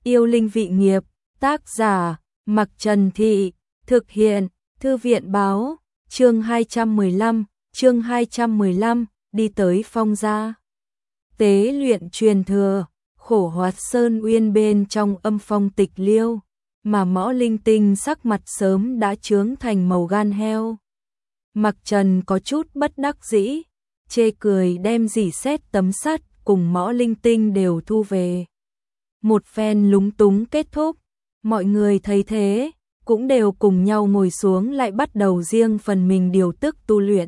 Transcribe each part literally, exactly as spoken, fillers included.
Yêu linh vị nghiệp, tác giả, Mặc Trần Thị, thực hiện, Thư viện báo, chương hai trăm mười lăm, chương hai trăm mười lăm, đi tới Phong gia. Tế luyện truyền thừa, khổ hoạt sơn uyên bên trong âm phong tịch liêu, mà Mõ Linh Tinh sắc mặt sớm đã chướng thành màu gan heo. Mặc Trần có chút bất đắc dĩ, chê cười đem dỉ xét tấm sắt cùng Mõ Linh Tinh đều thu về. Một phen lúng túng kết thúc, mọi người thấy thế, cũng đều cùng nhau ngồi xuống lại bắt đầu riêng phần mình điều tức tu luyện.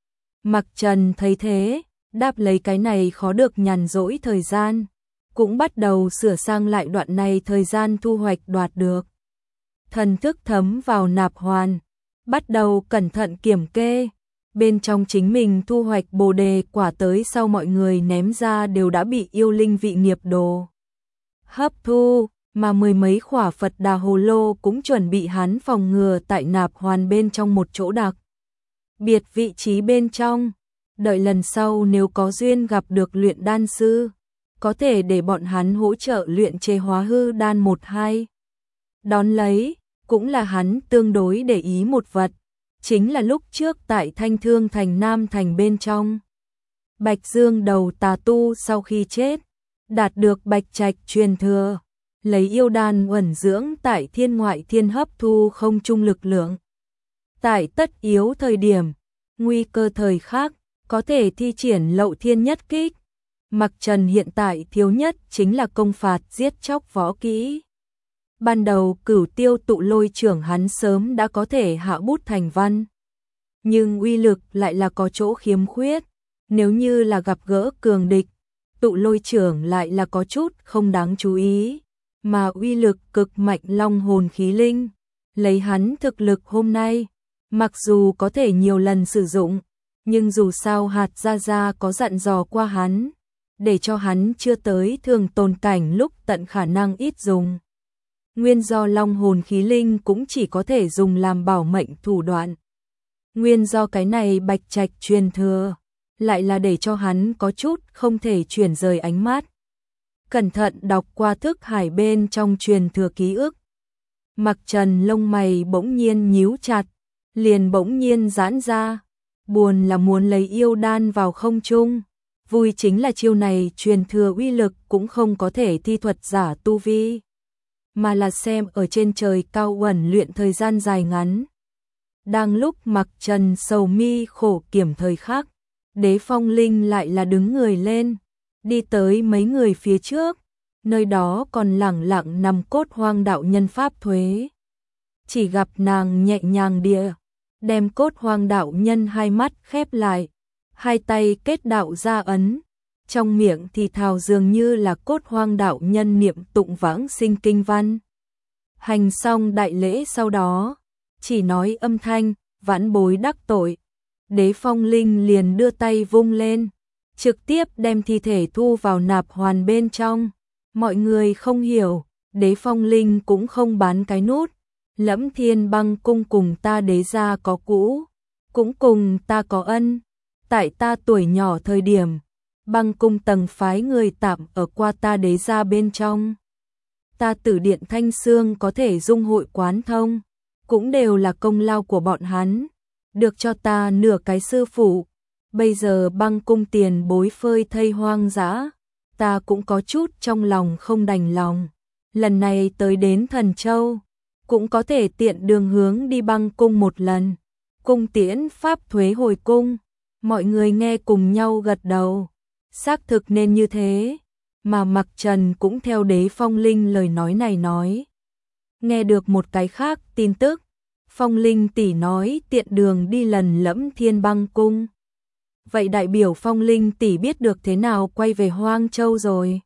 Mặc Trần thấy thế, đáp lấy cái này khó được nhàn rỗi thời gian, cũng bắt đầu sửa sang lại đoạn này thời gian thu hoạch đoạt được. Thần thức thấm vào nạp hoàn, bắt đầu cẩn thận kiểm kê, bên trong chính mình thu hoạch bồ đề quả tới sau mọi người ném ra đều đã bị yêu linh vị nghiệp đồ hấp thu, mà mười mấy khỏa Phật Đà Hồ Lô cũng chuẩn bị hắn phòng ngừa tại nạp hoàn bên trong một chỗ đặc biệt vị trí bên trong, đợi lần sau nếu có duyên gặp được luyện đan sư, có thể để bọn hắn hỗ trợ luyện chế hóa hư đan một hai. Đón lấy, cũng là hắn tương đối để ý một vật, chính là lúc trước tại Thanh Thương Thành Nam Thành bên trong. Bạch Dương đầu tà tu sau khi chết, đạt được Bạch Trạch truyền thừa, lấy yêu đan uẩn dưỡng tại thiên ngoại thiên hấp thu không trung lực lượng. Tại tất yếu thời điểm, nguy cơ thời khắc, có thể thi triển Lậu Thiên Nhất Kích. Mặc Trần hiện tại thiếu nhất chính là công phạt giết chóc võ kỹ. Ban đầu Cửu Tiêu Tụ Lôi trưởng hắn sớm đã có thể hạ bút thành văn, nhưng uy lực lại là có chỗ khiếm khuyết, nếu như là gặp gỡ cường địch, Tụ Lôi trưởng lại là có chút không đáng chú ý, mà uy lực cực mạnh long hồn khí linh, lấy hắn thực lực hôm nay, mặc dù có thể nhiều lần sử dụng, nhưng dù sao hạt ra ra có dặn dò qua hắn, để cho hắn chưa tới thường tồn cảnh lúc tận khả năng ít dùng. Nguyên do long hồn khí linh cũng chỉ có thể dùng làm bảo mệnh thủ đoạn. Nguyên do cái này Bạch Trạch truyền thừa, lại là để cho hắn có chút không thể chuyển rời ánh mắt. Cẩn thận đọc qua thức hải bên trong truyền thừa ký ức. Mặc Trần lông mày bỗng nhiên nhíu chặt, liền bỗng nhiên giãn ra. Buồn là muốn lấy yêu đan vào không trung, vui chính là chiêu này truyền thừa uy lực cũng không có thể thi thuật giả tu vi, mà là xem ở trên trời cao uẩn luyện thời gian dài ngắn. Đang lúc Mặc Trần sầu mi khổ kiểm thời khắc, Đế Phong Linh lại là đứng người lên, đi tới mấy người phía trước, nơi đó còn lẳng lặng nằm Cốt Hoang đạo nhân pháp thuế. Chỉ gặp nàng nhẹ nhàng địa, đem Cốt Hoang đạo nhân hai mắt khép lại, hai tay kết đạo ra ấn, trong miệng thì thào dường như là Cốt Hoang đạo nhân niệm tụng vãng sinh kinh văn. Hành xong đại lễ sau đó, chỉ nói âm thanh, vãn bối đắc tội. Đế Phong Linh liền đưa tay vung lên, trực tiếp đem thi thể thu vào nạp hoàn bên trong. Mọi người không hiểu, Đế Phong Linh cũng không bán cái nút. Lẫm Thiên Băng Cung cùng ta đế gia có cũ, cũng cùng ta có ân. Tại ta tuổi nhỏ thời điểm, Băng Cung tầng phái người tạm ở qua ta đế gia bên trong. Ta Tử Điện Thanh Xương có thể dung hội quán thông, cũng đều là công lao của bọn hắn, được cho ta nửa cái sư phụ. Bây giờ Băng Cung tiền bối phơi thây hoang dã, ta cũng có chút trong lòng không đành lòng. Lần này tới đến Thần Châu, cũng có thể tiện đường hướng đi Băng Cung một lần. Cung tiễn pháp thuế hồi cung, mọi người nghe cùng nhau gật đầu. Xác thực nên như thế, mà Mặc Trần cũng theo Đế Phong Linh lời nói này nói. Nghe được một cái khác tin tức, Phong Linh tỷ nói tiện đường đi lần Lẫm Thiên Băng Cung. Vậy đại biểu Phong Linh tỷ biết được thế nào quay về Hoang Châu rồi.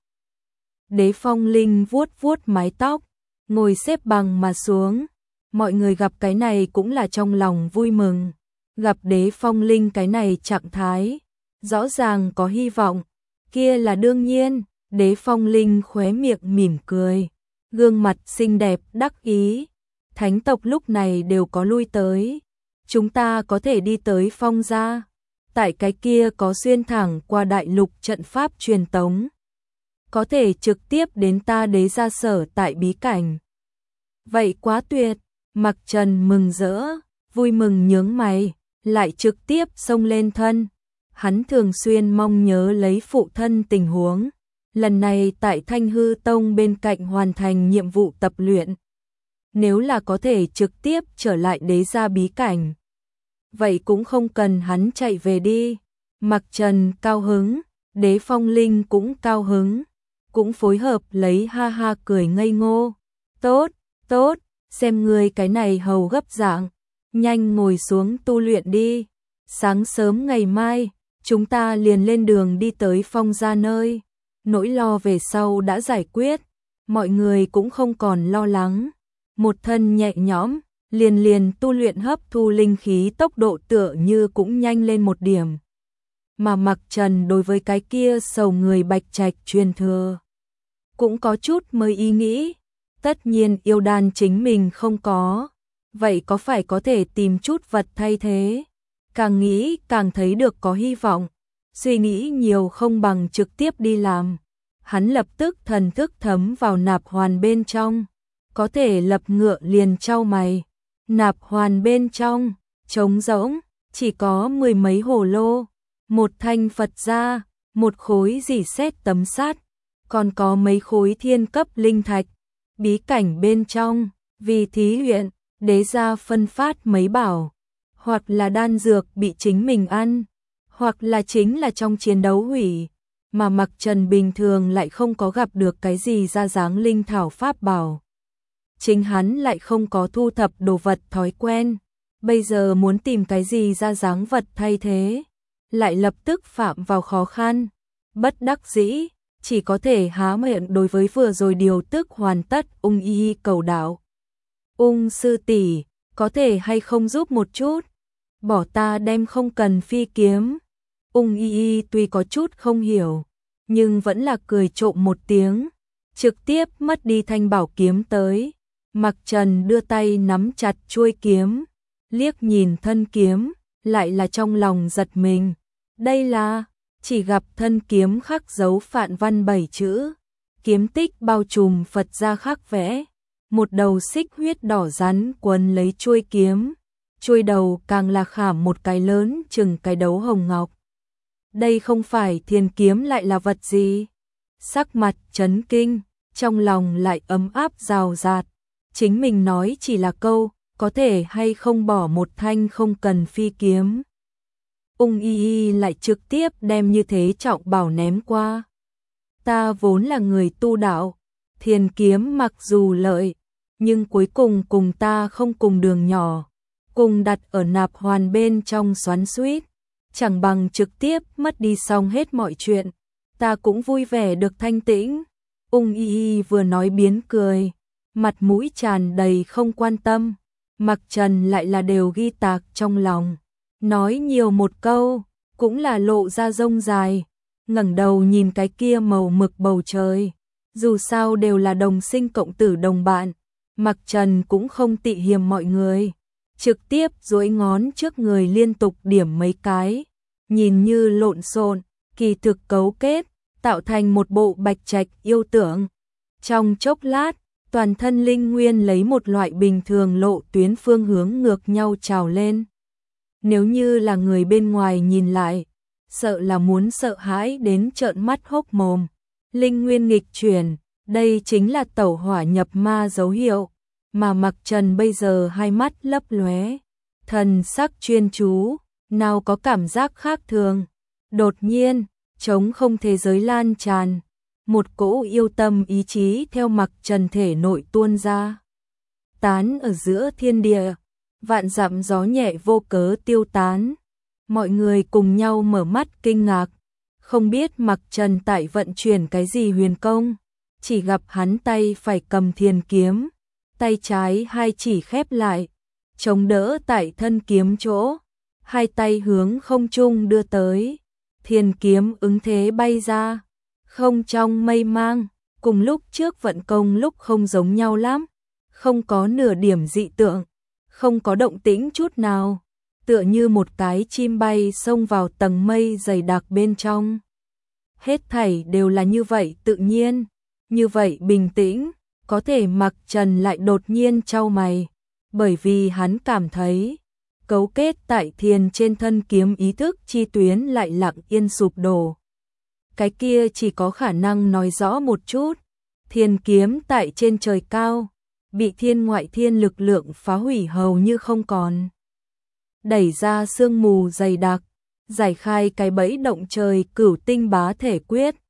Đế Phong Linh vuốt vuốt mái tóc, ngồi xếp bằng mà xuống. Mọi người gặp cái này cũng là trong lòng vui mừng. Gặp Đế Phong Linh cái này trạng thái, rõ ràng có hy vọng, kia là đương nhiên. Đế Phong Linh khóe miệng mỉm cười, gương mặt xinh đẹp đắc ý. Thánh tộc lúc này đều có lui tới, chúng ta có thể đi tới Phong gia. Tại cái kia có xuyên thẳng qua đại lục trận pháp truyền tống. có thể trực tiếp đến ta đế gia sở tại bí cảnh. Vậy quá tuyệt, Mặc Trần mừng rỡ, vui mừng nhướng mày, lại trực tiếp xông lên thân. Hắn thường xuyên mong nhớ lấy phụ thân tình huống, lần này tại Thanh Hư Tông bên cạnh hoàn thành nhiệm vụ tập luyện. Nếu là có thể trực tiếp trở lại đế gia bí cảnh, vậy cũng không cần hắn chạy về đi. Mặc Trần cao hứng, Đế Phong Linh cũng cao hứng, cũng phối hợp lấy ha ha cười ngây ngô. Tốt, tốt, xem ngươi cái này hầu gấp dạng, nhanh ngồi xuống tu luyện đi. Sáng sớm ngày mai, chúng ta liền lên đường đi tới Phong gia nơi. Nỗi lo về sau đã giải quyết, mọi người cũng không còn lo lắng. Một thân nhẹ nhõm, liền liền tu luyện hấp thu linh khí tốc độ tựa như cũng nhanh lên một điểm. Mà Mặc Trần đối với cái kia sầu người Bạch Trạch truyền thừa cũng có chút mới ý nghĩ. Tất nhiên yêu đan chính mình không có, vậy có phải có thể tìm chút vật thay thế. Càng nghĩ càng thấy được có hy vọng, suy nghĩ nhiều không bằng trực tiếp đi làm. Hắn lập tức thần thức thấm vào nạp hoàn bên trong, có thể lập ngựa liền chau mày. Nạp hoàn bên trong, trống rỗng, chỉ có mười mấy hồ lô, một thanh Phật gia, một khối dỉ sét tấm sắt, còn có mấy khối thiên cấp linh thạch. Bí cảnh bên trong, vì thí luyện, đế gia phân phát mấy bảo, hoặc là đan dược bị chính mình ăn, hoặc là chính là trong chiến đấu hủy, mà Mặc Trần bình thường lại không có gặp được cái gì ra dáng linh thảo pháp bảo. Chính hắn lại không có thu thập đồ vật thói quen, bây giờ muốn tìm cái gì ra dáng vật thay thế, lại lập tức phạm vào khó khăn. Bất đắc dĩ, chỉ có thể há miệng đối với vừa rồi điều tức hoàn tất Ung Y cầu đạo. Ung sư tỷ, có thể hay không giúp một chút? Bỏ ta đem không cần phi kiếm. Ung Y tuy có chút không hiểu, nhưng vẫn là cười trộm một tiếng, trực tiếp mất đi thanh bảo kiếm tới. Mặc Trần đưa tay nắm chặt chuôi kiếm, liếc nhìn thân kiếm, lại là trong lòng giật mình. Đây là, chỉ gặp thân kiếm khắc dấu phạn văn bảy chữ, kiếm tích bao trùm Phật gia khắc vẽ, một đầu xích huyết đỏ rắn quấn lấy chuôi kiếm, chuôi đầu càng là khảm một cái lớn chừng cái đấu hồng ngọc. Đây không phải thiên kiếm lại là vật gì? Sắc mặt chấn kinh, trong lòng lại ấm áp rào rạt. Chính mình nói chỉ là câu, có thể hay không bỏ một thanh không cần phi kiếm. Ung Y Y lại trực tiếp đem như thế trọng bảo ném qua. Ta vốn là người tu đạo, thiền kiếm mặc dù lợi, nhưng cuối cùng cùng ta không cùng đường nhỏ, cùng đặt ở nạp hoàn bên trong xoắn xuýt, chẳng bằng trực tiếp mất đi xong hết mọi chuyện, ta cũng vui vẻ được thanh tĩnh. Ung Y Y vừa nói biến cười, mặt mũi tràn đầy không quan tâm. Mặc Trần lại là đều ghi tạc trong lòng, nói nhiều một câu, cũng là lộ ra rông dài, ngẩng đầu nhìn cái kia màu mực bầu trời. Dù sao đều là đồng sinh cộng tử đồng bạn, Mặc Trần cũng không tị hiềm mọi người, trực tiếp duỗi ngón trước người liên tục điểm mấy cái, nhìn như lộn xộn, kỳ thực cấu kết, tạo thành một bộ bạch trạch yêu tưởng. Trong chốc lát, toàn thân linh nguyên lấy một loại bình thường lộ tuyến phương hướng ngược nhau trào lên. Nếu như là người bên ngoài nhìn lại, sợ là muốn sợ hãi đến trợn mắt hốc mồm. Linh nguyên nghịch chuyển, đây chính là tẩu hỏa nhập ma dấu hiệu, mà Mặc Trần bây giờ hai mắt lấp lóe, thần sắc chuyên chú, nào có cảm giác khác thường. Đột nhiên, trống không thế giới lan tràn, một cỗ yêu tâm ý chí theo Mặc Trần thể nội tuôn ra, tán ở giữa thiên địa, vạn dặm gió nhẹ vô cớ tiêu tán. Mọi người cùng nhau mở mắt kinh ngạc, không biết Mặc Trần tại vận chuyển cái gì huyền công, chỉ gặp hắn tay phải cầm thiền kiếm, tay trái hai chỉ khép lại, chống đỡ tại thân kiếm chỗ, hai tay hướng không trung đưa tới, thiền kiếm ứng thế bay ra, không trong mây mang, cùng lúc trước vận công lúc không giống nhau lắm, không có nửa điểm dị tượng, không có động tĩnh chút nào, tựa như một cái chim bay xông vào tầng mây dày đặc bên trong. hết thảy đều là như vậy tự nhiên, như vậy bình tĩnh, có thể Mặc Trần lại đột nhiên chau mày, bởi vì hắn cảm thấy cấu kết tại thiền trên thân kiếm ý thức chi tuyến lại lặng yên sụp đổ. Cái kia chỉ có khả năng nói rõ một chút, thiên kiếm tại trên trời cao, bị thiên ngoại thiên lực lượng phá hủy hầu như không còn. Đẩy ra sương mù dày đặc, giải khai cái bẫy động trời cửu tinh bá thể quyết,